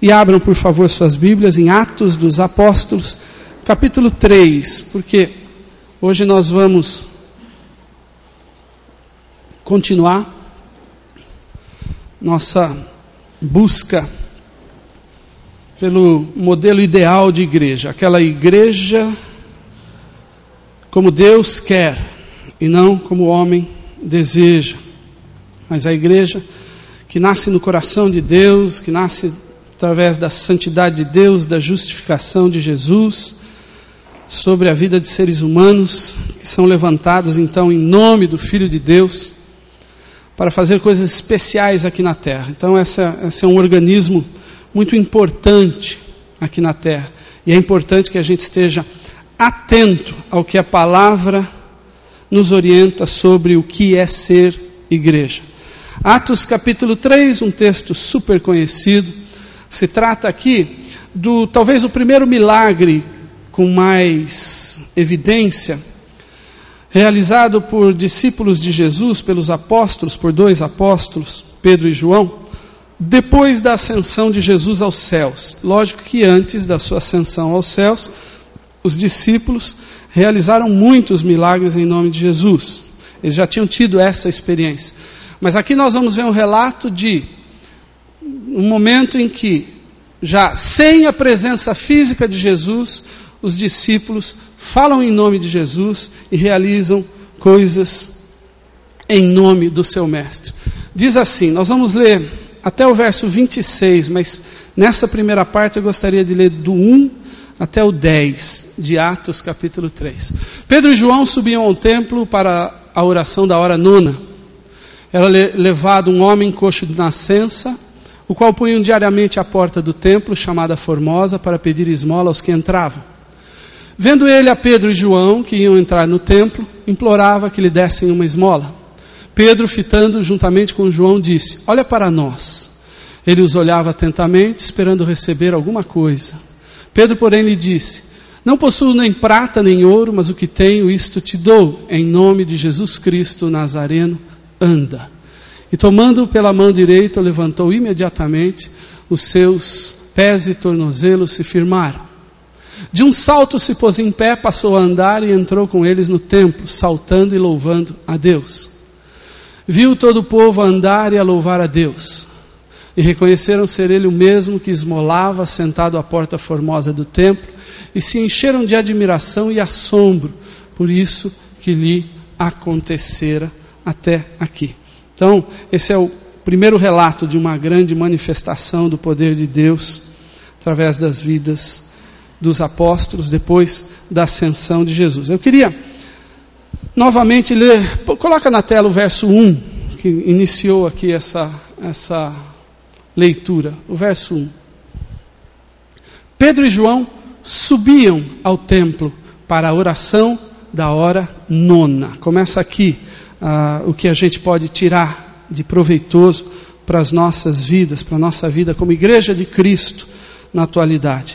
E abram, por favor, suas Bíblias em Atos dos Apóstolos, capítulo 3, porque hoje nós vamos continuar nossa busca pelo modelo ideal de igreja, aquela igreja como Deus quer e não como o homem deseja, mas a igreja que nasce no coração de Deus, que nasce através da santidade de Deus, da justificação de Jesus, sobre a vida de seres humanos, que são levantados então em nome do Filho de Deus, para fazer coisas especiais aqui na terra. Então esse é um organismo muito importante aqui na terra, e é importante que a gente esteja atento ao que a palavra nos orienta sobre o que é ser igreja. Atos capítulo 3, um texto super conhecido. Se trata aqui do, talvez o primeiro milagre com mais evidência, realizado por discípulos de Jesus, pelos apóstolos, por dois apóstolos, Pedro e João, depois da ascensão de Jesus aos céus. Lógico que antes da sua ascensão aos céus, os discípulos realizaram muitos milagres em nome de Jesus. Eles já tinham tido essa experiência. Mas aqui nós vamos ver um relato de um momento em que, já sem a presença física de Jesus, os discípulos falam em nome de Jesus e realizam coisas em nome do seu mestre. Diz assim, nós vamos ler até o verso 26, mas nessa primeira parte eu gostaria de ler do 1 até o 10 de Atos capítulo 3. Pedro e João subiam ao templo para a oração da hora nona. Era levado um homem coxo de nascença, o qual punham diariamente à porta do templo, chamada Formosa, para pedir esmola aos que entravam. Vendo ele a Pedro e João, que iam entrar no templo, implorava que lhe dessem uma esmola. Pedro, fitando juntamente com João, disse, olha para nós. Ele os olhava atentamente, esperando receber alguma coisa. Pedro, porém, lhe disse, não possuo nem prata nem ouro, mas o que tenho, isto te dou, em nome de Jesus Cristo Nazareno, anda. E tomando-o pela mão direita, levantou imediatamente, os seus pés e tornozelos se firmaram. De um salto se pôs em pé, passou a andar e entrou com eles no templo, saltando e louvando a Deus. Viu todo o povo a andar e a louvar a Deus. E reconheceram ser ele o mesmo que esmolava, sentado à porta formosa do templo, e se encheram de admiração e assombro por isso que lhe acontecera até aqui. Então, esse é o primeiro relato de uma grande manifestação do poder de Deus através das vidas dos apóstolos depois da ascensão de Jesus. Eu queria novamente ler, coloca na tela o verso 1, que iniciou aqui essa leitura, o verso 1. Pedro e João subiam ao templo para a oração da hora nona. Começa aqui o que a gente pode tirar de proveitoso para as nossas vidas, para a nossa vida como igreja de Cristo na atualidade.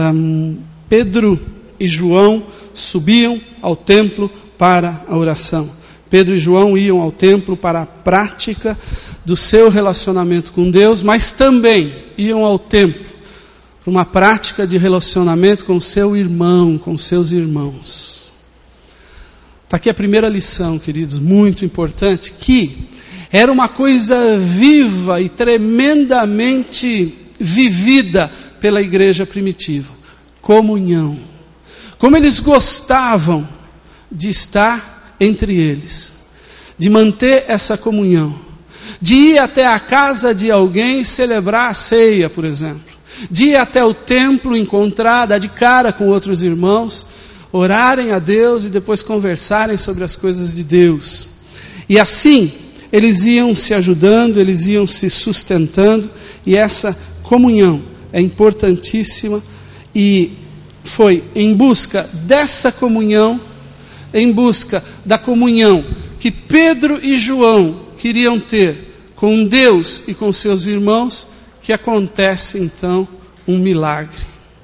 Pedro e João subiam ao templo para a oração. Pedro e João iam ao templo para a prática do seu relacionamento com Deus, mas também iam ao templo para uma prática de relacionamento com o seu irmão, com seus irmãos. Está aqui a primeira lição, queridos, muito importante, que era uma coisa viva e tremendamente vivida pela igreja primitiva. Comunhão. Como eles gostavam de estar entre eles, de manter essa comunhão, de ir até a casa de alguém celebrar a ceia, por exemplo, de ir até o templo encontrar, dar de cara com outros irmãos, orarem a Deus e depois conversarem sobre as coisas de Deus. E assim, eles iam se ajudando, eles iam se sustentando, e essa comunhão é importantíssima, e foi em busca dessa comunhão, em busca da comunhão que Pedro e João queriam ter com Deus e com seus irmãos, que acontece então um milagre.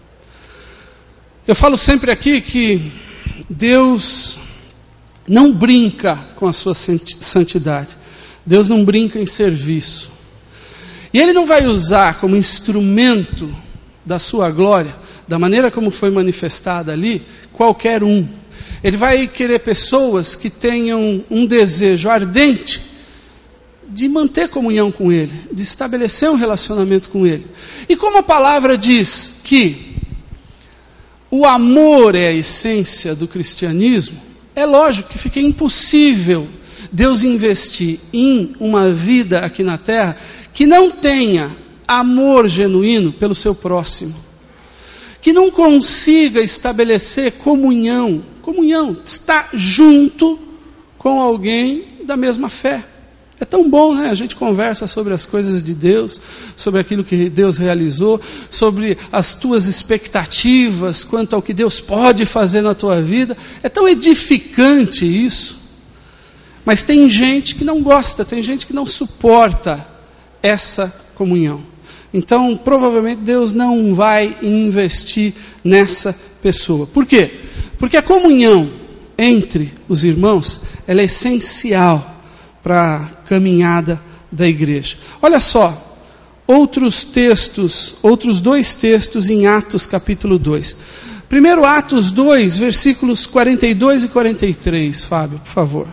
Eu falo sempre aqui que Deus não brinca com a sua santidade. Deus não brinca em serviço. E Ele não vai usar como instrumento da sua glória, da maneira como foi manifestada ali, qualquer um. Ele vai querer pessoas que tenham um desejo ardente de manter comunhão com Ele, de estabelecer um relacionamento com Ele. E como a palavra diz que o amor é a essência do cristianismo, é lógico que fica impossível Deus investir em uma vida aqui na terra que não tenha amor genuíno pelo seu próximo, que não consiga estabelecer comunhão, estar junto com alguém da mesma fé. É tão bom, né? A gente conversa sobre as coisas de Deus, sobre aquilo que Deus realizou, sobre as tuas expectativas quanto ao que Deus pode fazer na tua vida. É tão edificante isso. Mas tem gente que não gosta, tem gente que não suporta essa comunhão. Então, provavelmente Deus não vai investir nessa pessoa. Por quê? Porque a comunhão entre os irmãos, ela é essencial para a caminhada da igreja. Olha só, outros dois textos em Atos capítulo 2. Primeiro Atos 2, versículos 42 e 43, Fábio, por favor.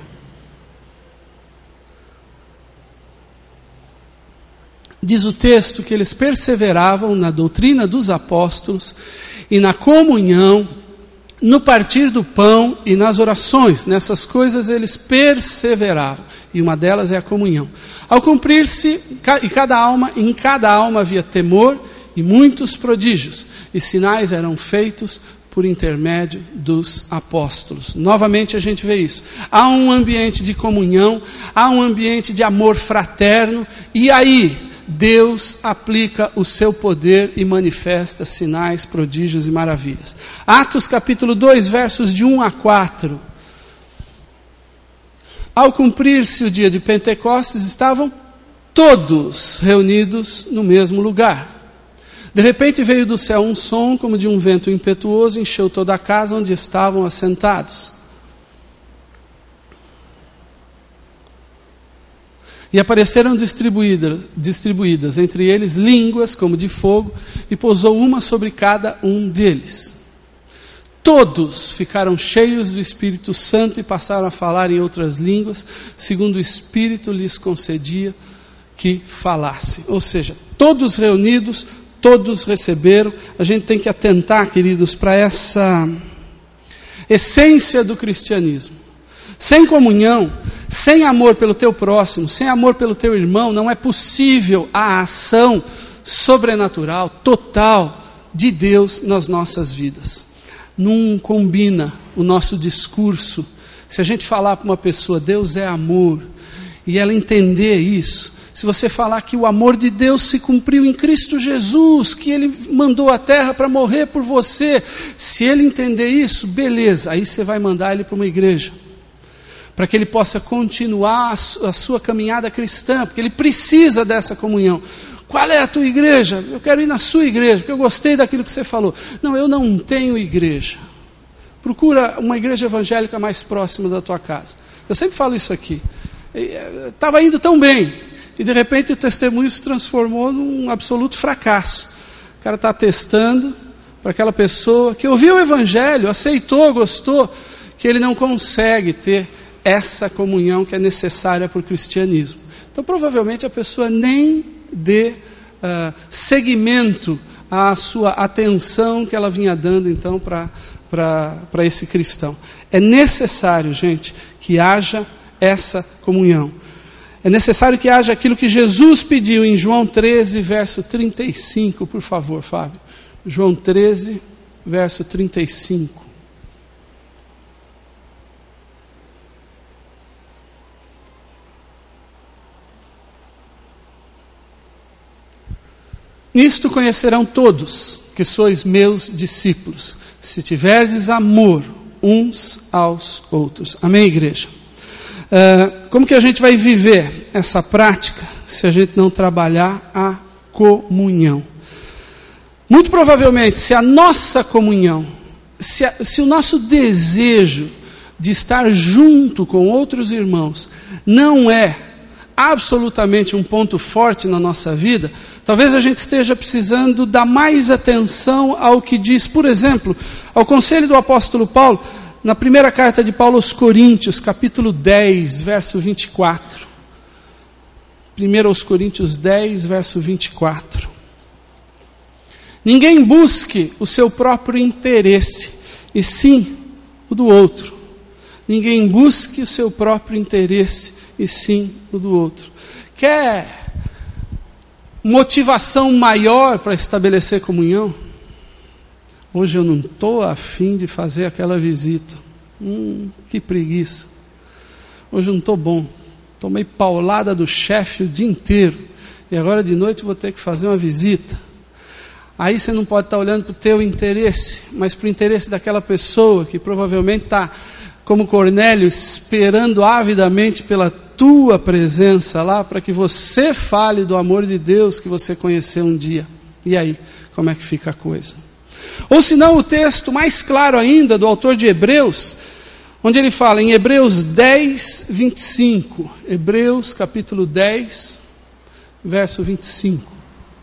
Diz o texto que eles perseveravam na doutrina dos apóstolos e na comunhão, no partir do pão e nas orações. Nessas coisas eles perseveravam. E uma delas é a comunhão. Ao cumprir-se, em cada alma havia temor e muitos prodígios. E sinais eram feitos por intermédio dos apóstolos. Novamente a gente vê isso. Há um ambiente de comunhão, há um ambiente de amor fraterno. E aí Deus aplica o seu poder e manifesta sinais, prodígios e maravilhas. Atos capítulo 2, versos de 1 a 4. Ao cumprir-se o dia de Pentecostes, estavam todos reunidos no mesmo lugar. De repente veio do céu um som como de um vento impetuoso, encheu toda a casa onde estavam assentados. E apareceram distribuídas entre eles línguas como de fogo, e pousou uma sobre cada um deles. Todos ficaram cheios do Espírito Santo e passaram a falar em outras línguas, segundo o Espírito lhes concedia que falassem. Ou seja, todos reunidos, todos receberam. A gente tem que atentar, queridos, para essa essência do cristianismo. Sem comunhão, sem amor pelo teu próximo, sem amor pelo teu irmão, não é possível a ação sobrenatural, total, de Deus nas nossas vidas. Não combina o nosso discurso. Se a gente falar para uma pessoa, Deus é amor, e ela entender isso, se você falar que o amor de Deus se cumpriu em Cristo Jesus, que Ele mandou a terra para morrer por você, se ele entender isso, beleza, aí você vai mandar ele para uma igreja, para que ele possa continuar a sua caminhada cristã, porque ele precisa dessa comunhão. Qual é a tua igreja? Eu quero ir na sua igreja, porque eu gostei daquilo que você falou. Não, eu não tenho igreja. Procura uma igreja evangélica mais próxima da tua casa. Eu sempre falo isso aqui. Estava indo tão bem, e de repente o testemunho se transformou num absoluto fracasso. O cara está testando para aquela pessoa que ouviu o evangelho, aceitou, gostou, que ele não consegue ter essa comunhão que é necessária para o cristianismo. Então provavelmente a pessoa nem dê seguimento à sua atenção que ela vinha dando então para esse cristão. É necessário, gente, que haja essa comunhão. É necessário que haja aquilo que Jesus pediu em João 13, verso 35, por favor, Fábio. João 13, verso 35. Nisto conhecerão todos que sois meus discípulos, se tiverdes amor uns aos outros. Amém, igreja? Como que a gente vai viver essa prática se a gente não trabalhar a comunhão? Muito provavelmente, se a nossa comunhão, se o nosso desejo de estar junto com outros irmãos não é absolutamente um ponto forte na nossa vida, talvez a gente esteja precisando dar mais atenção ao que diz, por exemplo, ao conselho do apóstolo Paulo, na primeira carta de Paulo aos Coríntios, capítulo 10, verso 24. 1 aos Coríntios 10, verso 24. Ninguém busque o seu próprio interesse, e sim o do outro. Ninguém busque o seu próprio interesse, e sim o do outro. Quer motivação maior para estabelecer comunhão? Hoje eu não estou a fim de fazer aquela visita. Que preguiça. Hoje eu não estou bom. Tomei paulada do chefe o dia inteiro. E agora de noite vou ter que fazer uma visita. Aí você não pode estar olhando para o teu interesse, mas para o interesse daquela pessoa que provavelmente está, como Cornélio, esperando avidamente pela tua presença lá, para que você fale do amor de Deus que você conheceu um dia. E aí, como é que fica a coisa? Ou se não, o texto mais claro ainda do autor de Hebreus, onde ele fala em Hebreus 10, 25. Hebreus capítulo 10, verso 25.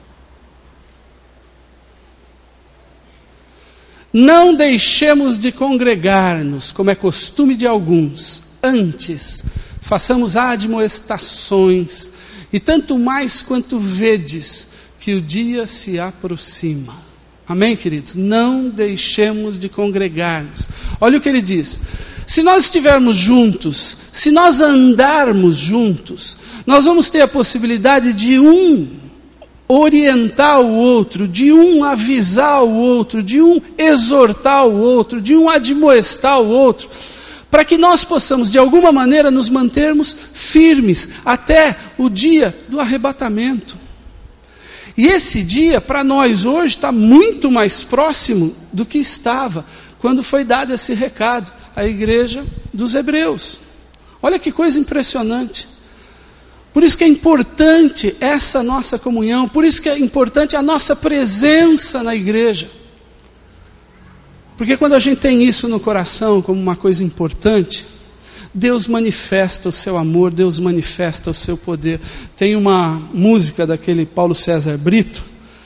Não deixemos de congregar-nos, como é costume de alguns. Antes, façamos admoestações, e tanto mais quanto vedes que o dia se aproxima. Amém, queridos? Não deixemos de congregar-nos. Olha o que ele diz. Se nós estivermos juntos, se nós andarmos juntos, nós vamos ter a possibilidade de orientar o outro, de avisar o outro, de exortar o outro, de admoestar o outro, para que nós possamos, de alguma maneira, nos mantermos firmes até o dia do arrebatamento. E esse dia, para nós hoje, está muito mais próximo do que estava quando foi dado esse recado à igreja dos Hebreus. Olha que coisa impressionante. Por isso que é importante essa nossa comunhão, por isso que é importante a nossa presença na igreja. Porque quando a gente tem isso no coração como uma coisa importante, Deus manifesta o seu amor, Deus manifesta o seu poder. Tem uma música daquele Paulo César Brito,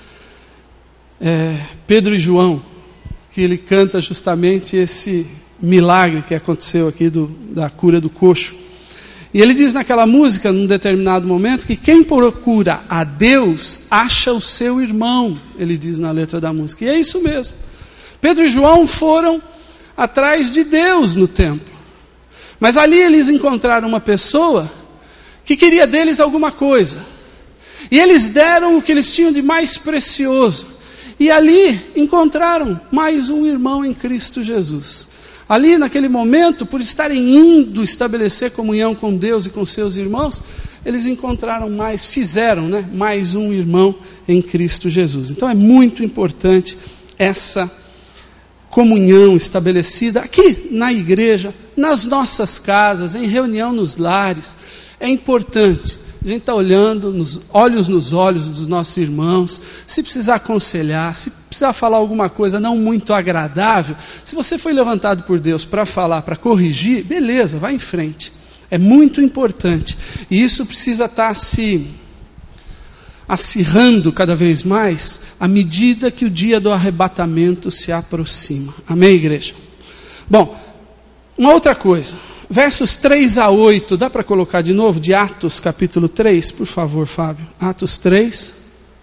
Pedro e João, que ele canta justamente esse milagre que aconteceu aqui da cura do coxo. E ele diz naquela música, num determinado momento, que quem procura a Deus, acha o seu irmão, ele diz na letra da música. E é isso mesmo. Pedro e João foram atrás de Deus no templo. Mas ali eles encontraram uma pessoa que queria deles alguma coisa. E eles deram o que eles tinham de mais precioso. E ali encontraram mais um irmão em Cristo Jesus. Ali, naquele momento, por estarem indo estabelecer comunhão com Deus e com seus irmãos, eles encontraram fizeram mais um irmão em Cristo Jesus. Então é muito importante essa comunhão estabelecida aqui na igreja, nas nossas casas, em reunião nos lares. É importante. A gente está olhando, olhos nos olhos dos nossos irmãos, se precisar aconselhar, se precisar falar alguma coisa não muito agradável, se você foi levantado por Deus para falar, para corrigir, beleza, vai em frente. É muito importante. E isso precisa estar se acirrando cada vez mais, à medida que o dia do arrebatamento se aproxima. Amém, igreja? Bom, uma outra coisa. Versos 3 a 8, dá para colocar de novo, de Atos capítulo 3, por favor, Fábio. Atos 3,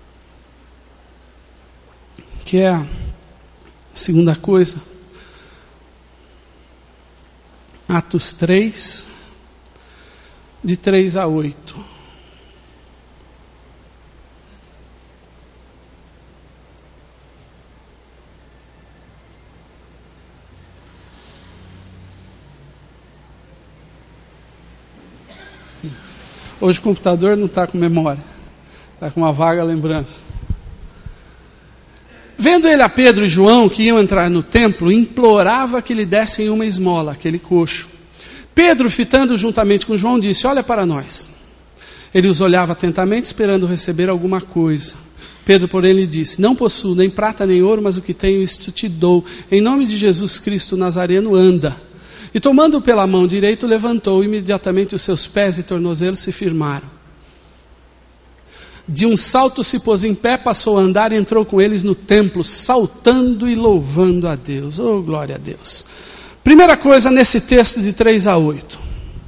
que é a segunda coisa. Atos 3, de 3 a 8. Hoje o computador não está com memória, está com uma vaga lembrança. Vendo ele a Pedro e João, que iam entrar no templo, implorava que lhe dessem uma esmola, aquele coxo. Pedro, fitando juntamente com João, disse: olha para nós. Ele os olhava atentamente, esperando receber alguma coisa. Pedro, porém, lhe disse: não possuo nem prata nem ouro, mas o que tenho isto te dou. Em nome de Jesus Cristo Nazareno, anda. E tomando-o pela mão direita, levantou, imediatamente os seus pés e tornozelos se firmaram. de um salto se pôs em pé, passou a andar e entrou com eles no templo, saltando e louvando a Deus. Oh, glória a Deus. Primeira coisa nesse texto de 3-8.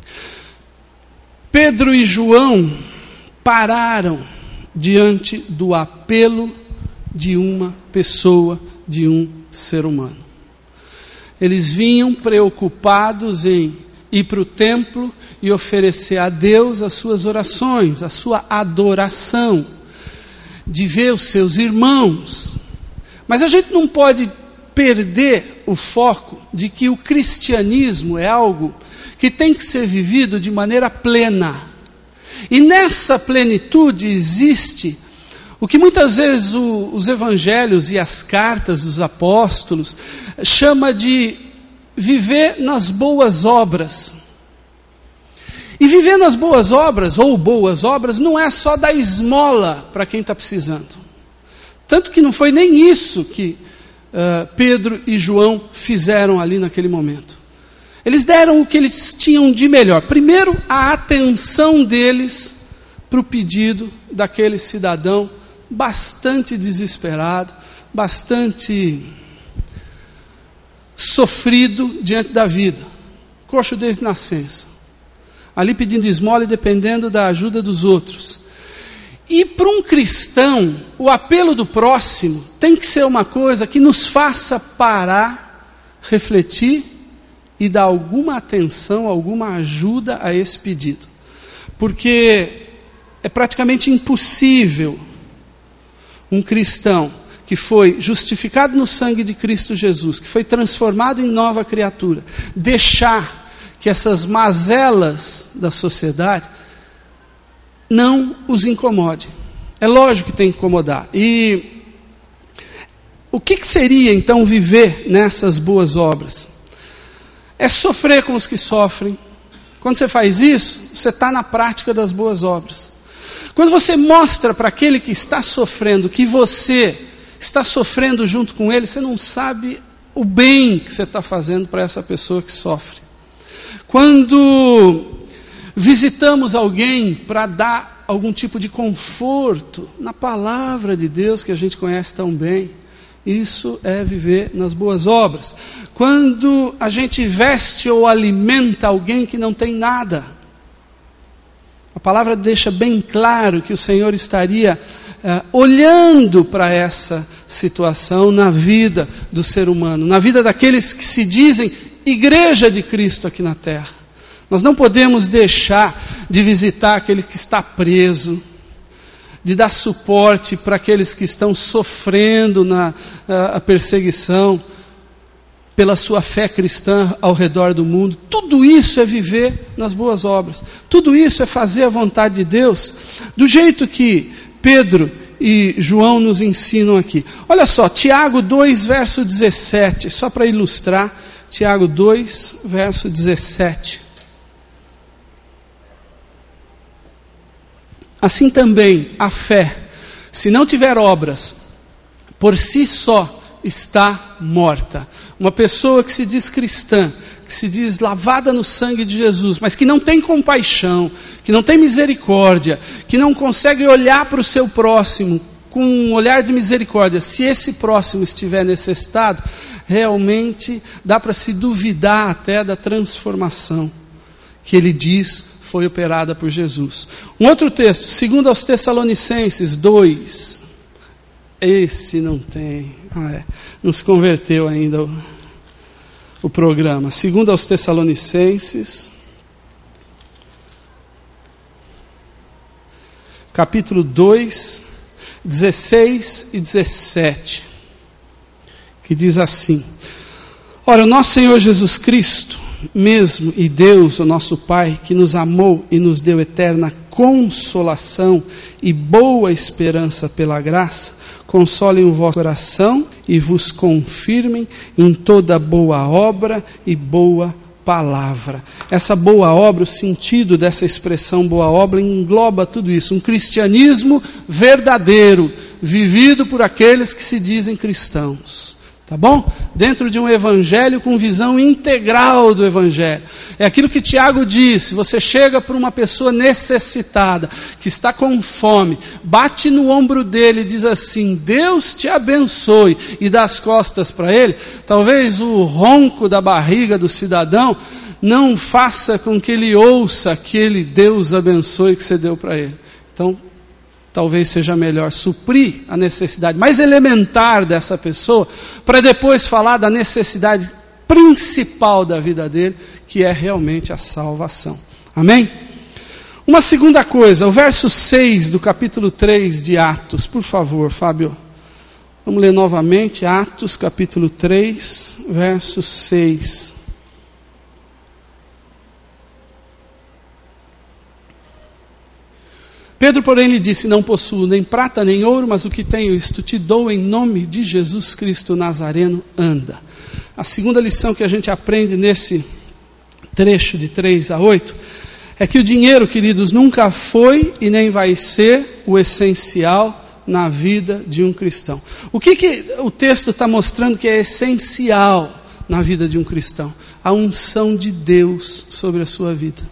Pedro e João pararam diante do apelo de uma pessoa, de um ser humano. Eles vinham preocupados em ir para o templo e oferecer a Deus as suas orações, a sua adoração, de ver os seus irmãos. Mas a gente não pode perder o foco de que o cristianismo é algo que tem que ser vivido de maneira plena. E nessa plenitude existe o que muitas vezes os evangelhos e as cartas dos apóstolos chama de viver nas boas obras. E viver nas boas obras, ou boas obras, não é só dar esmola para quem está precisando. Tanto que não foi nem isso que Pedro e João fizeram ali naquele momento. Eles deram o que eles tinham de melhor. Primeiro, a atenção deles para o pedido daquele cidadão bastante desesperado, bastante sofrido diante da vida, coxo desde nascença, ali pedindo esmola e dependendo da ajuda dos outros. E para um cristão, o apelo do próximo tem que ser uma coisa que nos faça parar, refletir e dar alguma atenção, alguma ajuda a esse pedido. Porque é praticamente impossível um cristão que foi justificado no sangue de Cristo Jesus, que foi transformado em nova criatura, deixar que essas mazelas da sociedade não os incomode. É lógico que tem que incomodar. E o que seria então viver nessas boas obras? É sofrer com os que sofrem. Quando você faz isso, você está na prática das boas obras. Quando você mostra para aquele que está sofrendo que você está sofrendo junto com ele, você não sabe o bem que você está fazendo para essa pessoa que sofre. Quando visitamos alguém para dar algum tipo de conforto na palavra de Deus que a gente conhece tão bem, isso é viver nas boas obras. Quando a gente veste ou alimenta alguém que não tem nada, a palavra deixa bem claro que o Senhor estaria olhando para essa situação na vida do ser humano, na vida daqueles que se dizem igreja de Cristo aqui na terra. Nós não podemos deixar de visitar aquele que está preso, de dar suporte para aqueles que estão sofrendo a perseguição pela sua fé cristã ao redor do mundo. Tudo isso é viver nas boas obras. Tudo isso é fazer a vontade de Deus do jeito que Pedro e João nos ensinam aqui. Olha só, Tiago 2, verso 17, só para ilustrar, Tiago 2, verso 17. Assim também a fé, se não tiver obras, por si só está morta. Uma pessoa que se diz cristã, que se diz lavada no sangue de Jesus, mas que não tem compaixão, que não tem misericórdia, que não consegue olhar para o seu próximo com um olhar de misericórdia, se esse próximo estiver necessitado, realmente dá para se duvidar até da transformação que ele diz foi operada por Jesus. Um outro texto, 2 aos Tessalonicenses 2. Esse não tem. Não se converteu ainda o programa. 2 aos Tessalonicenses, capítulo 2, 16 e 17. Que diz assim: Ora, o nosso Senhor Jesus Cristo mesmo, e Deus, o nosso Pai, que nos amou e nos deu eterna consolação e boa esperança pela graça, consolem o vosso coração e vos confirmem em toda boa obra e boa palavra. Essa boa obra, o sentido dessa expressão boa obra engloba tudo isso. Um cristianismo verdadeiro, vivido por aqueles que se dizem cristãos. Tá bom? Dentro de um evangelho com visão integral do evangelho. É aquilo que Tiago disse: você chega para uma pessoa necessitada, que está com fome, bate no ombro dele e diz assim: Deus te abençoe, e dá as costas para ele. Talvez o ronco da barriga do cidadão não faça com que ele ouça aquele Deus abençoe que você deu para ele. Então, talvez seja melhor suprir a necessidade mais elementar dessa pessoa, para depois falar da necessidade principal da vida dele, que é realmente a salvação. Amém? Uma segunda coisa, o verso 6 do capítulo 3 de Atos, por favor, Fábio. Vamos ler novamente, Atos capítulo 3, verso 6. Pedro, porém, lhe disse: não possuo nem prata nem ouro, mas o que tenho isto te dou em nome de Jesus Cristo Nazareno, anda. A segunda lição que a gente aprende nesse trecho de 3 a 8 é que o dinheiro, queridos, nunca foi e nem vai ser o essencial na vida de um cristão. O que o texto está mostrando que é essencial na vida de um cristão? A unção de Deus sobre a sua vida.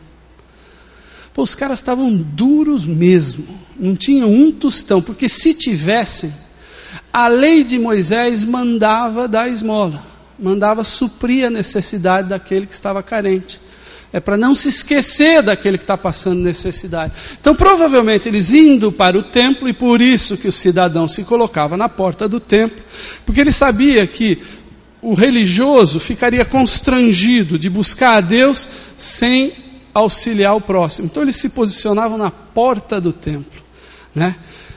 Pô, os caras estavam duros mesmo, não tinham um tostão, porque se tivessem, a lei de Moisés mandava dar esmola, mandava suprir a necessidade daquele que estava carente. É para não se esquecer daquele que está passando necessidade. Então, provavelmente, eles indo para o templo, e por isso que o cidadão se colocava na porta do templo, porque ele sabia que o religioso ficaria constrangido de buscar a Deus sem auxiliar o próximo. Então eles se posicionavam na porta do templo, né?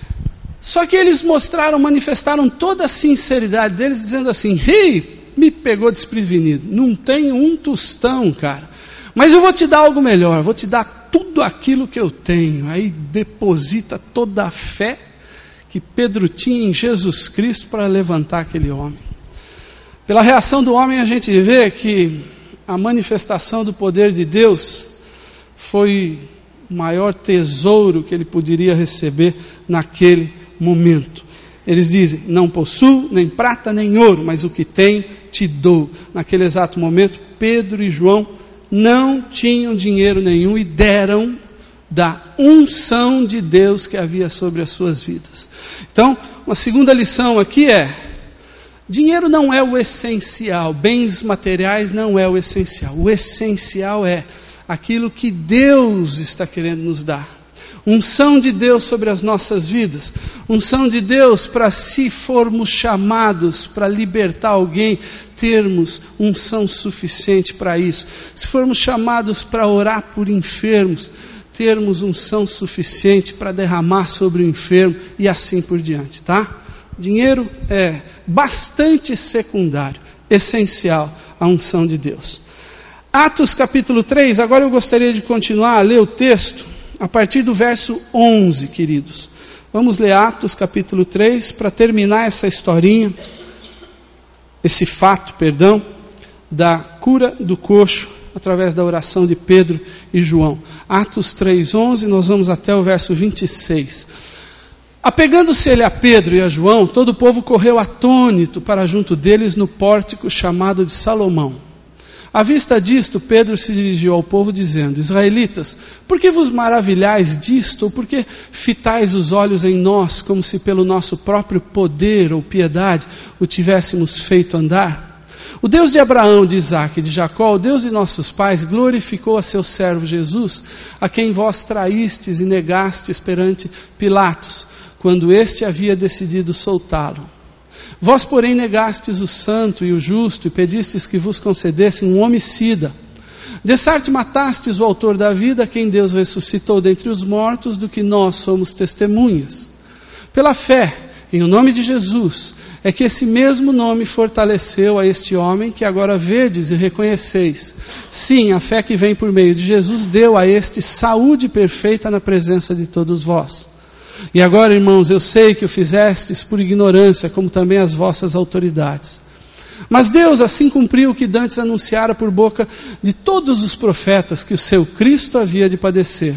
Só que eles manifestaram toda a sinceridade deles, dizendo assim: me pegou desprevenido, não tenho um tostão, cara, mas eu vou te dar algo melhor, vou te dar tudo aquilo que eu tenho. Aí deposita toda a fé que Pedro tinha em Jesus Cristo para levantar aquele homem. Pela reação do homem a gente vê que a manifestação do poder de Deus foi o maior tesouro que ele poderia receber naquele momento. Eles dizem: não possuo nem prata nem ouro, mas o que tenho te dou. Naquele exato momento, Pedro e João não tinham dinheiro nenhum e deram da unção de Deus que havia sobre as suas vidas. Então, uma segunda lição aqui é: dinheiro não é o essencial, bens materiais não é o essencial. O essencial é aquilo que Deus está querendo nos dar. Unção de Deus sobre as nossas vidas. Unção de Deus para, se formos chamados para libertar alguém, termos unção suficiente para isso. Se formos chamados para orar por enfermos, termos unção suficiente para derramar sobre o enfermo, e assim por diante, tá? Dinheiro é bastante secundário, essencial a unção de Deus. Atos capítulo 3, agora eu gostaria de continuar a ler o texto a partir do verso 11, queridos. Vamos ler Atos capítulo 3 para terminar essa historinha, esse fato, da cura do coxo através da oração de Pedro e João. Atos 3:11, nós vamos até o verso 26. Apegando-se ele a Pedro e a João, todo o povo correu atônito para junto deles no pórtico chamado de Salomão. À vista disto, Pedro se dirigiu ao povo dizendo: israelitas, por que vos maravilhais disto, ou por que fitais os olhos em nós, como se pelo nosso próprio poder ou piedade o tivéssemos feito andar? O Deus de Abraão, de Isaque e de Jacó, o Deus de nossos pais, glorificou a seu servo Jesus, a quem vós traístes e negastes perante Pilatos, quando este havia decidido soltá-lo. Vós, porém, negastes o santo e o justo, e pedistes que vos concedessem um homicida. De sorte matastes o autor da vida, quem Deus ressuscitou dentre os mortos, do que nós somos testemunhas. Pela fé, em o nome de Jesus, é que esse mesmo nome fortaleceu a este homem, que agora vedes e reconheceis. Sim, a fé que vem por meio de Jesus deu a este saúde perfeita na presença de todos vós. E agora, irmãos, eu sei que o fizestes por ignorância, como também as vossas autoridades. Mas Deus assim cumpriu o que dantes anunciara por boca de todos os profetas, que o seu Cristo havia de padecer.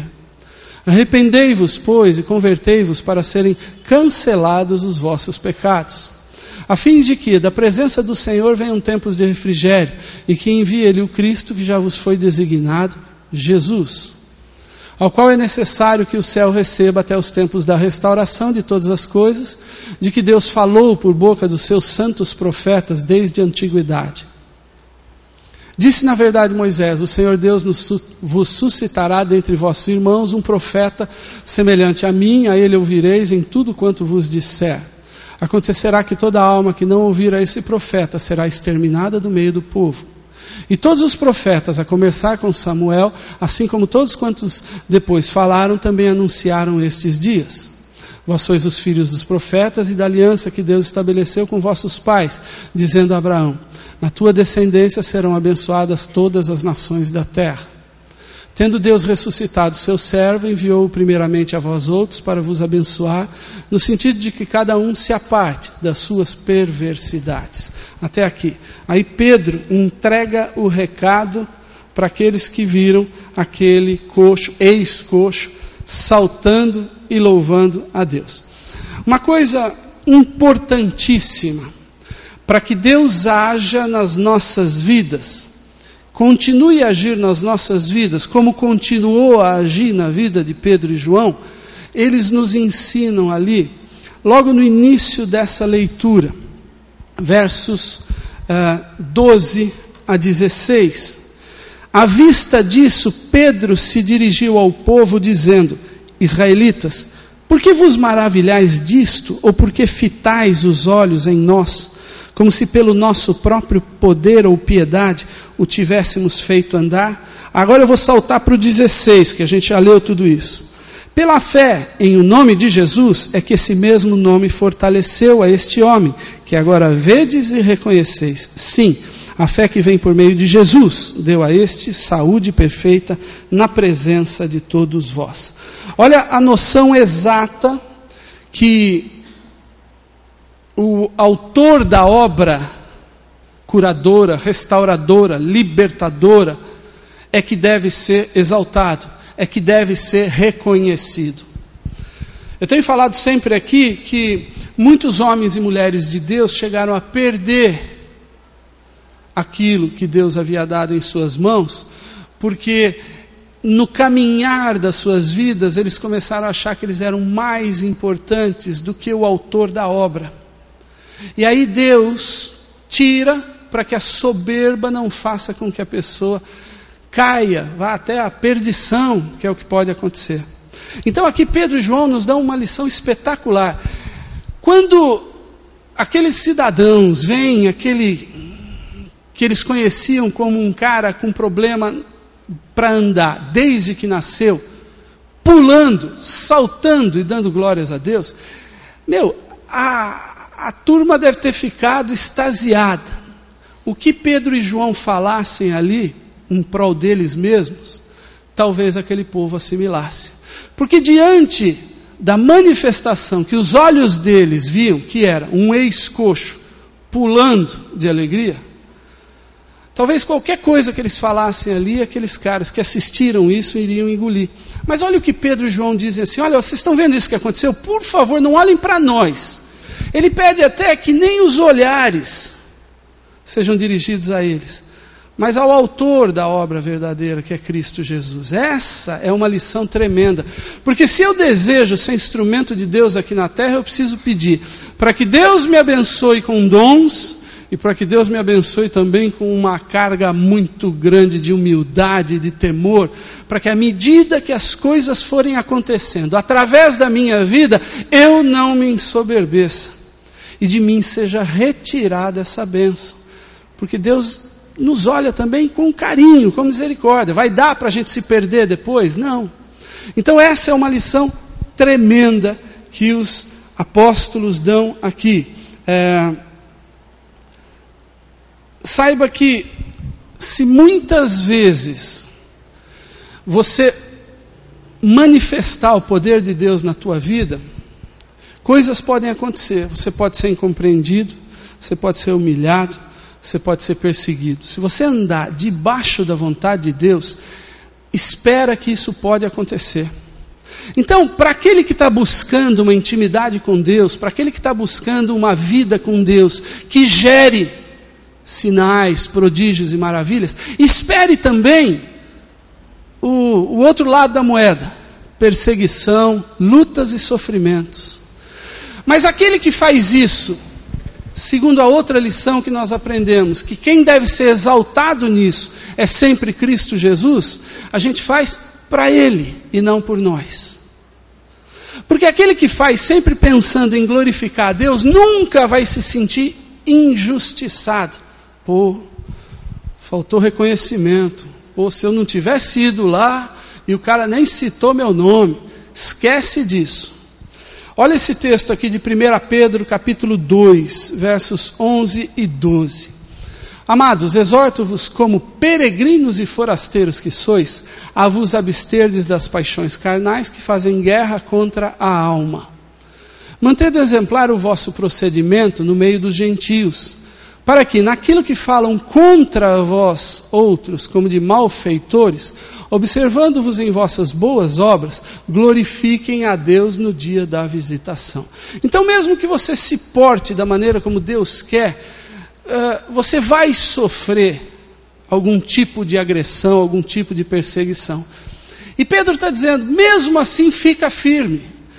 Arrependei-vos, pois, e convertei-vos para serem cancelados os vossos pecados. a fim de que da presença do Senhor venham tempos de refrigério, e que envie Ele o Cristo que já vos foi designado, Jesus, ao qual é necessário que o céu receba até os tempos da restauração de todas as coisas, de que Deus falou por boca dos seus santos profetas desde a antiguidade. Disse na verdade Moisés: o Senhor Deus vos suscitará dentre vossos irmãos um profeta semelhante a mim, a ele ouvireis em tudo quanto vos disser. Acontecerá que toda alma que não ouvir a esse profeta será exterminada do meio do povo. E todos os profetas, a começar com Samuel, assim como todos quantos depois falaram, também anunciaram estes dias. Vós sois os filhos dos profetas e da aliança que Deus estabeleceu com vossos pais, dizendo a Abraão: na tua descendência serão abençoadas todas as nações da terra. Tendo Deus ressuscitado seu servo, enviou-o primeiramente a vós outros para vos abençoar, no sentido de que cada um se aparte das suas perversidades. Até aqui. Aí Pedro entrega o recado para aqueles que viram aquele coxo, ex-coxo, saltando e louvando a Deus. Uma coisa importantíssima, para que Deus haja nas nossas vidas, continue a agir nas nossas vidas, como continuou a agir na vida de Pedro e João, eles nos ensinam ali, logo no início dessa leitura, versos 12 a 16. À vista disso, Pedro se dirigiu ao povo dizendo: israelitas, por que vos maravilhais disto, ou por que fitais os olhos em nós, como se pelo nosso próprio poder ou piedade o tivéssemos feito andar? Agora eu vou saltar para o 16, que a gente já leu tudo isso. Pela fé em o nome de Jesus é que esse mesmo nome fortaleceu a este homem, que agora vedes e reconheceis. Sim, a fé que vem por meio de Jesus deu a este saúde perfeita na presença de todos vós. Olha a noção exata que o autor da obra curadora, restauradora, libertadora, é que deve ser exaltado, é que deve ser reconhecido. Eu tenho falado sempre aqui que muitos homens e mulheres de Deus chegaram a perder aquilo que Deus havia dado em suas mãos, porque no caminhar das suas vidas eles começaram a achar que eles eram mais importantes do que o autor da obra. E aí Deus tira para que a soberba não faça com que a pessoa caia, vá até a perdição, que é o que pode acontecer. Então aqui Pedro e João nos dão uma lição espetacular. Quando aqueles cidadãos veem aquele que eles conheciam como um cara com problema para andar desde que nasceu, pulando, saltando e dando glórias a Deus, a turma deve ter ficado extasiada. O que Pedro e João falassem ali, em prol deles mesmos, talvez aquele povo assimilasse. Porque diante da manifestação que os olhos deles viam, que era um ex-coxo pulando de alegria, talvez qualquer coisa que eles falassem ali, aqueles caras que assistiram isso iriam engolir. Mas olha o que Pedro e João dizem assim: olha, vocês estão vendo isso que aconteceu? Por favor, não olhem para nós. Ele pede até que nem os olhares sejam dirigidos a eles, mas ao autor da obra verdadeira, que é Cristo Jesus. Essa é uma lição tremenda, porque se eu desejo ser instrumento de Deus aqui na terra, eu preciso pedir para que Deus me abençoe com dons, e para que Deus me abençoe também com uma carga muito grande de humildade, de temor, para que à medida que as coisas forem acontecendo, através da minha vida, eu não me ensoberbeça, e de mim seja retirada essa bênção, porque Deus nos olha também com carinho, com misericórdia. Vai dar para a gente se perder depois? Não. Então essa é uma lição tremenda que os apóstolos dão aqui. Saiba que se muitas vezes você manifestar o poder de Deus na tua vida, coisas podem acontecer. Você pode ser incompreendido, você pode ser humilhado, você pode ser perseguido. Se você andar debaixo da vontade de Deus, espera que isso pode acontecer. Então, para aquele que está buscando uma intimidade com Deus, para aquele que está buscando uma vida com Deus, que gere sinais, prodígios e maravilhas, espere também o outro lado da moeda: perseguição, lutas e sofrimentos. Mas aquele que faz isso, segundo a outra lição que nós aprendemos, que quem deve ser exaltado nisso é sempre Cristo Jesus, a gente faz para Ele e não por nós. Porque aquele que faz sempre pensando em glorificar a Deus, nunca vai se sentir injustiçado. Pô, faltou reconhecimento. Pô, se eu não tivesse ido lá e o cara nem citou meu nome, esquece disso. Olha esse texto aqui de 1 Pedro, capítulo 2, versos 11 e 12. Amados, exorto-vos como peregrinos e forasteiros que sois, a vos absterdes das paixões carnais que fazem guerra contra a alma. Mantendo exemplar o vosso procedimento no meio dos gentios, para que, naquilo que falam contra vós outros, como de malfeitores, observando-vos em vossas boas obras, glorifiquem a Deus no dia da visitação. Então, mesmo que você se porte da maneira como Deus quer, você vai sofrer algum tipo de agressão, algum tipo de perseguição. E Pedro está dizendo, mesmo assim, fica firme,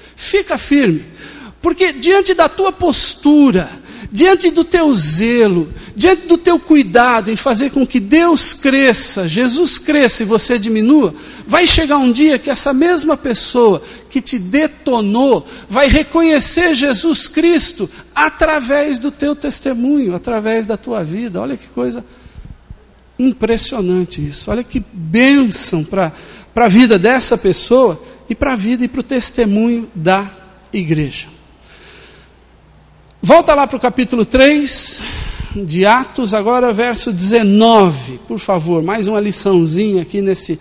porque diante da tua postura, diante do teu zelo, diante do teu cuidado em fazer com que Deus cresça, Jesus cresça e você diminua, vai chegar um dia que essa mesma pessoa que te detonou vai reconhecer Jesus Cristo através do teu testemunho, através da tua vida. Olha que coisa impressionante isso. Olha que bênção para a vida dessa pessoa e para a vida e para o testemunho da igreja. Volta lá para o capítulo 3 de Atos, agora verso 19, por favor, mais uma liçãozinha aqui nesse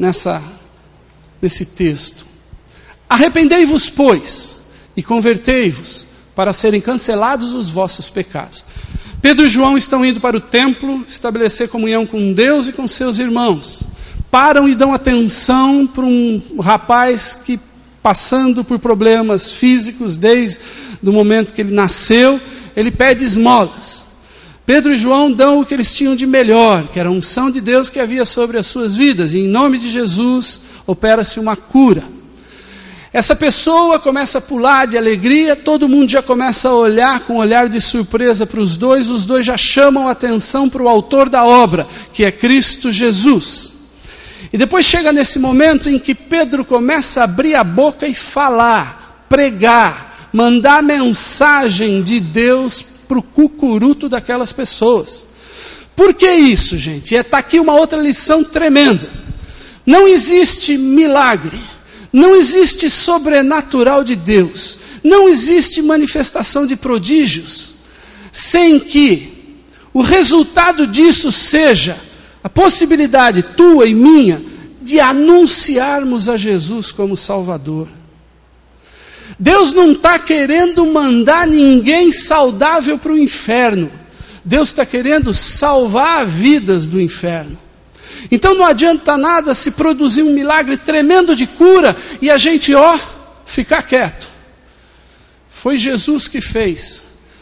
texto. Arrependei-vos, pois, e convertei-vos, para serem cancelados os vossos pecados. Pedro e João estão indo para o templo, estabelecer comunhão com Deus e com seus irmãos. Param e dão atenção para um rapaz que, passando por problemas físicos desde o momento que ele nasceu, ele pede esmolas. Pedro e João dão o que eles tinham de melhor, que era a unção de Deus que havia sobre as suas vidas, e em nome de Jesus opera-se uma cura. Essa pessoa começa a pular de alegria, todo mundo já começa a olhar com um olhar de surpresa para os dois já chamam a atenção para o autor da obra, que é Cristo Jesus. E depois chega nesse momento em que Pedro começa a abrir a boca e falar, pregar, mandar mensagem de Deus para o cucuruto daquelas pessoas. Por que isso, gente? Está aqui uma outra lição tremenda. Não existe milagre, não existe sobrenatural de Deus, não existe manifestação de prodígios, sem que o resultado disso seja a possibilidade tua e minha de anunciarmos a Jesus como Salvador. Deus não está querendo mandar ninguém saudável para o inferno. Deus está querendo salvar vidas do inferno. Então não adianta nada se produzir um milagre tremendo de cura e a gente, ficar quieto. Foi Jesus que fez.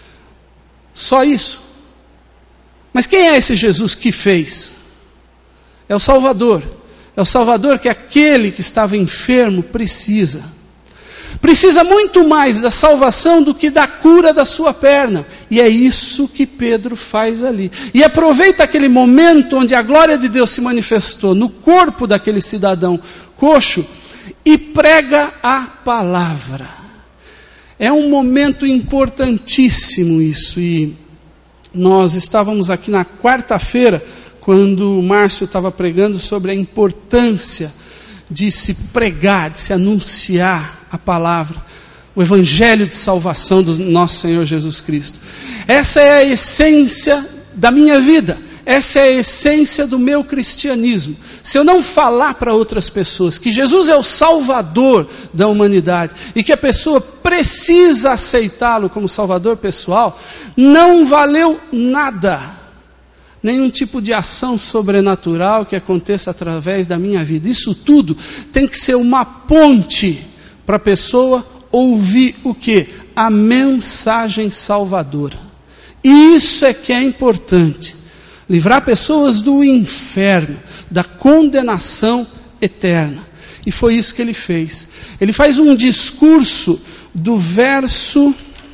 Só isso. Mas quem é esse Jesus que fez? É o Salvador. É o Salvador que aquele que estava enfermo precisa. Precisa muito mais da salvação do que da cura da sua perna. E é isso que Pedro faz ali. E aproveita aquele momento onde a glória de Deus se manifestou no corpo daquele cidadão coxo e prega a palavra. É um momento importantíssimo isso. E nós estávamos aqui na quarta-feira, quando o Márcio estava pregando sobre a importância de se pregar, de se anunciar a palavra, o evangelho de salvação do nosso Senhor Jesus Cristo. Essa é a essência da minha vida, essa é a essência do meu cristianismo. Se eu não falar para outras pessoas que Jesus é o Salvador da humanidade e que a pessoa precisa aceitá-lo como Salvador pessoal, não valeu nada. nenhum tipo de ação sobrenatural que aconteça através da minha vida. Isso tudo tem que ser uma ponte para a pessoa ouvir o quê? A mensagem salvadora. E isso é que é importante. Livrar pessoas do inferno, da condenação eterna. E foi isso que ele fez. Ele faz um discurso do verso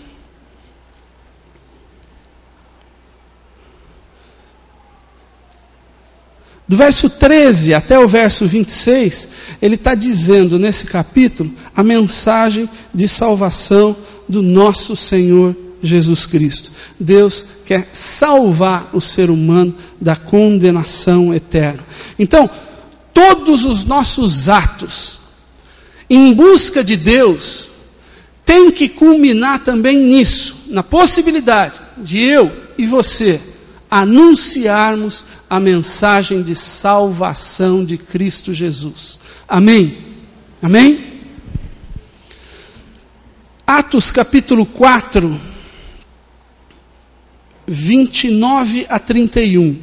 13 até o verso 26, ele está dizendo nesse capítulo a mensagem de salvação do nosso Senhor Jesus Cristo. Deus quer salvar o ser humano da condenação eterna. Então, todos os nossos atos em busca de Deus têm que culminar também nisso, na possibilidade de eu e você anunciarmos a mensagem de salvação de Cristo Jesus. Amém? Amém? Atos capítulo 4, 29 a 31.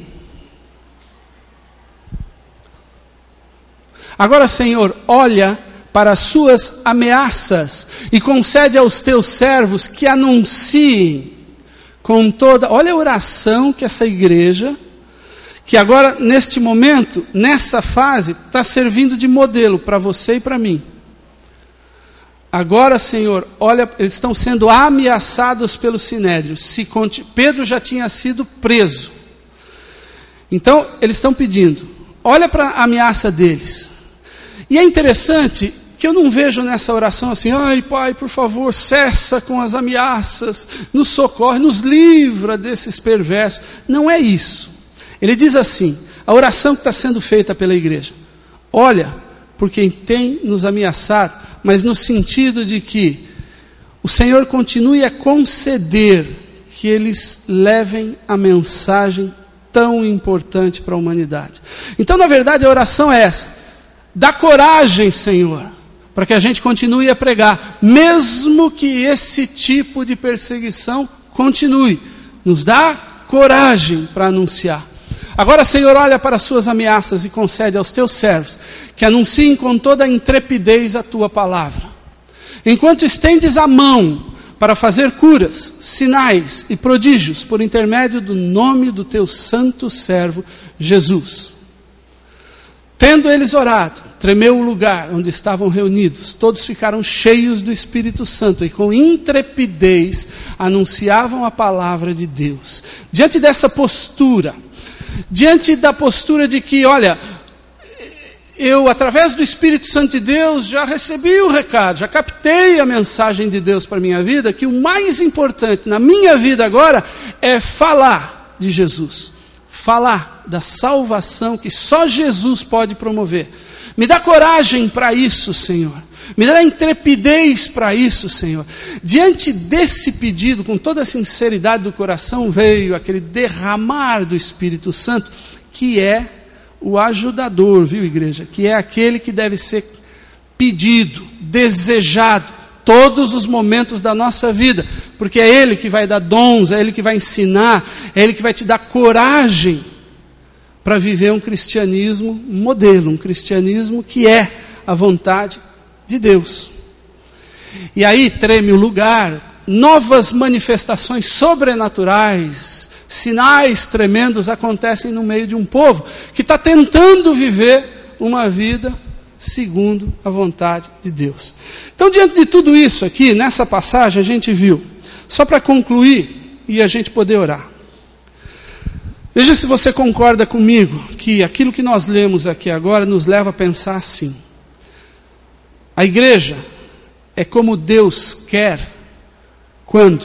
Agora, Senhor, olha para as suas ameaças e concede aos teus servos que anunciem com toda... Olha a oração que essa igreja, que agora, neste momento, nessa fase, está servindo de modelo para você e para mim. Agora, Senhor, olha, eles estão sendo ameaçados pelo Sinédrio. Pedro já tinha sido preso. Então, eles estão pedindo, olha para a ameaça deles. E é interessante que eu não vejo nessa oração assim, ai Pai, por favor, cessa com as ameaças, nos socorre, nos livra desses perversos. Não é isso. Ele diz assim, a oração que está sendo feita pela igreja, olha por quem tem nos ameaçado, mas no sentido de que o Senhor continue a conceder que eles levem a mensagem tão importante para a humanidade. Então, na verdade, a oração é essa, dá coragem, Senhor, para que a gente continue a pregar, mesmo que esse tipo de perseguição continue. Nos dá coragem para anunciar. Agora, Senhor, olha para as suas ameaças e concede aos teus servos que anunciem com toda a intrepidez a tua palavra. Enquanto estendes a mão para fazer curas, sinais e prodígios por intermédio do nome do teu santo servo Jesus. Tendo eles orado, tremeu o lugar onde estavam reunidos. Todos ficaram cheios do Espírito Santo e com intrepidez anunciavam a palavra de Deus. Diante dessa postura, diante da postura de que, olha, eu através do Espírito Santo de Deus já recebi o recado, já captei a mensagem de Deus para a minha vida, que o mais importante na minha vida agora é falar de Jesus. Falar da salvação que só Jesus pode promover. Me dá coragem para isso, Senhor. Me dá intrepidez para isso, Senhor. Diante desse pedido, com toda a sinceridade do coração, veio aquele derramar do Espírito Santo, que é o ajudador, viu, igreja? Que é aquele que deve ser pedido, desejado, todos os momentos da nossa vida, porque é Ele que vai dar dons, é Ele que vai ensinar, é Ele que vai te dar coragem para viver um cristianismo modelo, um cristianismo que é a vontade de Deus. E aí treme o lugar, novas manifestações sobrenaturais, sinais tremendos acontecem no meio de um povo que está tentando viver uma vida segundo a vontade de Deus. Então, diante de tudo isso aqui, nessa passagem a gente viu, só para concluir e a gente poder orar. Veja se você concorda comigo que aquilo que nós lemos aqui agora nos leva a pensar assim. A igreja é como Deus quer quando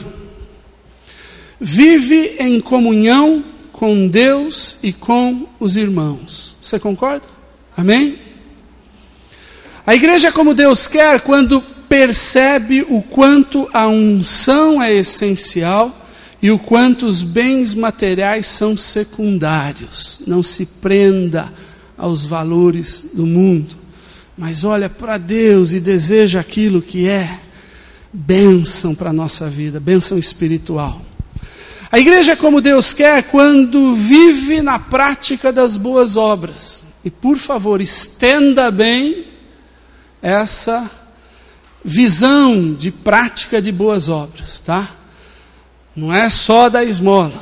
vive em comunhão com Deus e com os irmãos. Você concorda? Amém? A igreja é como Deus quer quando percebe o quanto a unção é essencial e o quanto os bens materiais são secundários. Não se prenda aos valores do mundo, mas olha para Deus e deseja aquilo que é bênção para a nossa vida, bênção espiritual. A A igreja é como Deus quer quando vive na prática das boas obras. E por favor, estenda bem essa visão de prática de boas obras, tá? Não é só da esmola.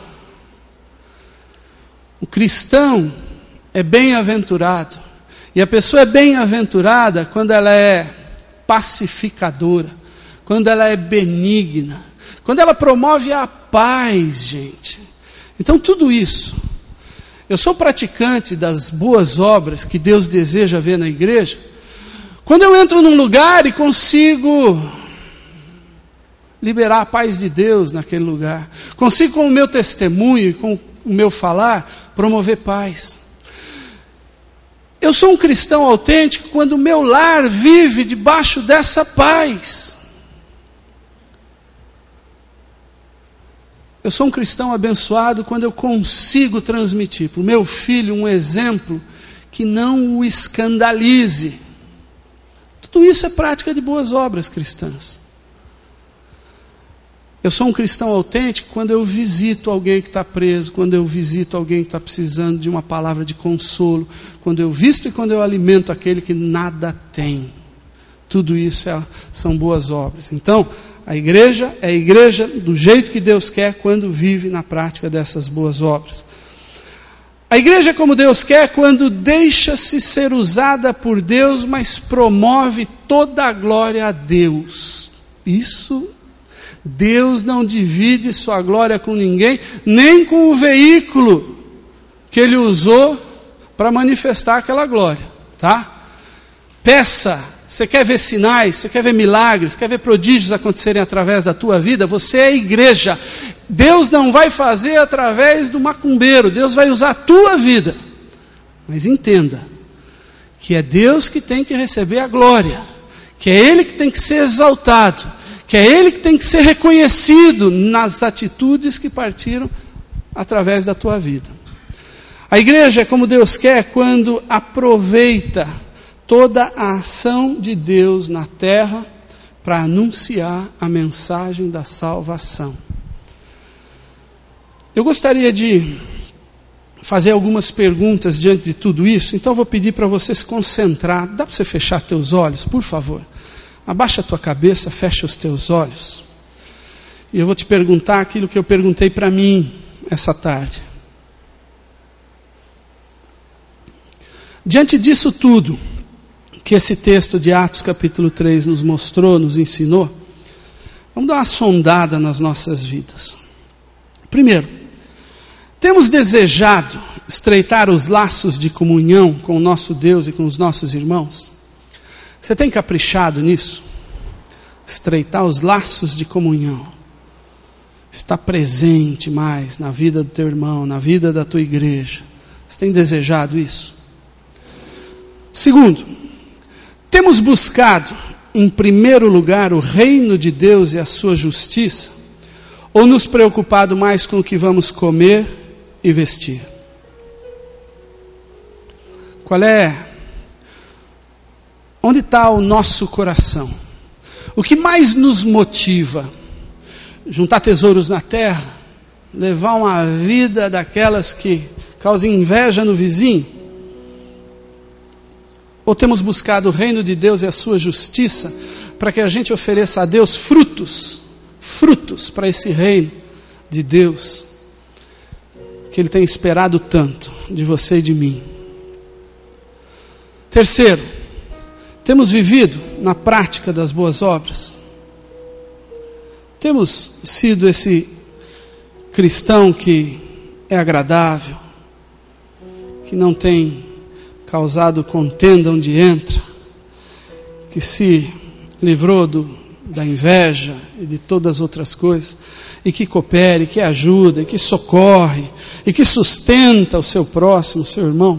O cristão é bem-aventurado. E a pessoa é bem-aventurada quando ela é pacificadora, quando ela é benigna, quando ela promove a paz, gente. Então tudo isso. Eu sou praticante das boas obras que Deus deseja ver na igreja, quando eu entro num lugar e consigo liberar a paz de Deus naquele lugar, consigo com o meu testemunho e com o meu falar, promover paz. Eu sou um cristão autêntico quando o meu lar vive debaixo dessa paz. Eu sou um cristão abençoado quando eu consigo transmitir para o meu filho um exemplo que não o escandalize. Tudo isso é prática de boas obras cristãs. Eu sou um cristão autêntico quando eu visito alguém que está preso, quando eu visito alguém que está precisando de uma palavra de consolo, quando eu visto e quando eu alimento aquele que nada tem. Tudo isso são boas obras. Então, a igreja é a igreja do jeito que Deus quer quando vive na prática dessas boas obras. A igreja é como Deus quer quando deixa-se ser usada por Deus, mas promove toda a glória a Deus. Isso, Deus não divide sua glória com ninguém, nem com o veículo que Ele usou para manifestar aquela glória, tá? Peça, você quer ver sinais, você quer ver milagres, quer ver prodígios acontecerem através da tua vida, você é a igreja. Deus não vai fazer através do macumbeiro, Deus vai usar a tua vida. Mas entenda, que é Deus que tem que receber a glória, que é Ele que tem que ser exaltado, que é Ele que tem que ser reconhecido nas atitudes que partiram através da tua vida. A igreja é como Deus quer quando aproveita toda a ação de Deus na terra para anunciar a mensagem da salvação. Eu gostaria de fazer algumas perguntas diante de tudo isso, então eu vou pedir para você se concentrar. Dá para você fechar teus olhos, por favor? Abaixa a tua cabeça, fecha os teus olhos. E eu vou te perguntar aquilo que eu perguntei para mim essa tarde. Diante disso tudo que esse texto de Atos capítulo 3 nos mostrou, nos ensinou, vamos dar uma sondada nas nossas vidas. Primeiro, temos desejado estreitar os laços de comunhão com o nosso Deus e com os nossos irmãos? Você tem caprichado nisso? Estreitar os laços de comunhão. Estar presente mais na vida do teu irmão, na vida da tua igreja. Você tem desejado isso? Segundo, temos buscado, em primeiro lugar, o reino de Deus e a sua justiça? Ou nos preocupado mais com o que vamos comer e vestir? Onde está o nosso coração? O que mais nos motiva? Juntar tesouros na terra? Levar uma vida daquelas que causam inveja no vizinho? Ou temos buscado o reino de Deus e a sua justiça para que a gente ofereça a Deus frutos para esse reino de Deus que Ele tem esperado tanto de você e de mim? Terceiro, temos vivido na prática das boas obras? Temos sido esse cristão que é agradável, que não tem causado contenda onde entra, que se livrou da inveja e de todas as outras coisas, e que coopere, que ajuda, e que socorre, e que sustenta o seu próximo, o seu irmão?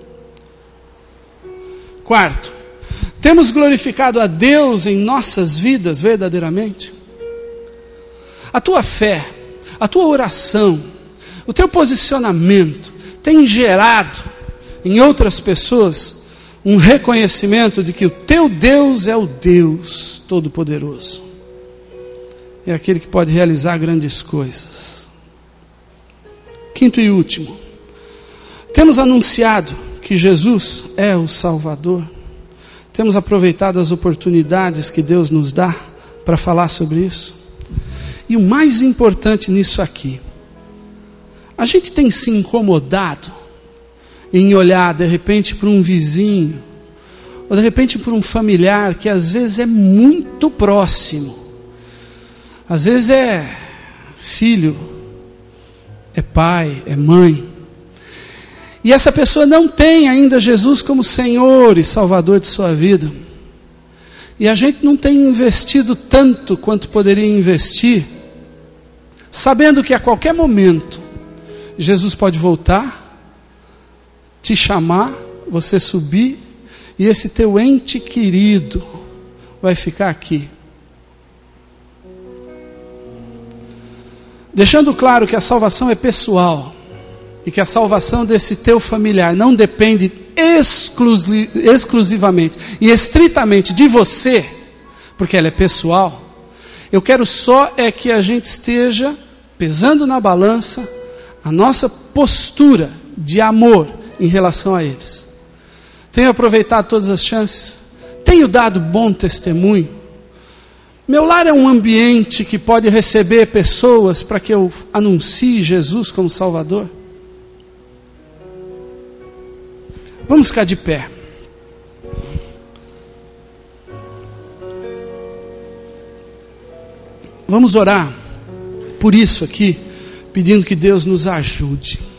Quarto, temos glorificado a Deus em nossas vidas verdadeiramente? A tua fé, a tua oração, o teu posicionamento tem gerado em outras pessoas um reconhecimento de que o teu Deus é o Deus Todo-Poderoso. É aquele que pode realizar grandes coisas. quinto e último. Temos anunciado que Jesus é o Salvador. Temos aproveitado as oportunidades que Deus nos dá para falar sobre isso. E o mais importante nisso aqui, a gente tem se incomodado em olhar de repente para um vizinho, ou de repente para um familiar que às vezes é muito próximo. Às vezes é filho, é pai, é mãe. E essa pessoa não tem ainda Jesus como Senhor e Salvador de sua vida. E a gente não tem investido tanto quanto poderia investir, sabendo que a qualquer momento Jesus pode voltar, te chamar, você subir, e esse teu ente querido vai ficar aqui. Deixando claro que a salvação é pessoal, e que a salvação desse teu familiar não depende exclusivamente e estritamente de você, porque ela é pessoal. Eu quero só é que a gente esteja pesando na balança a nossa postura de amor em relação a eles. Tenho aproveitado todas as chances, tenho dado bom testemunho. Meu lar é um ambiente que pode receber pessoas para que eu anuncie Jesus como Salvador. Vamos ficar de pé. Vamos orar por isso aqui, pedindo que Deus nos ajude.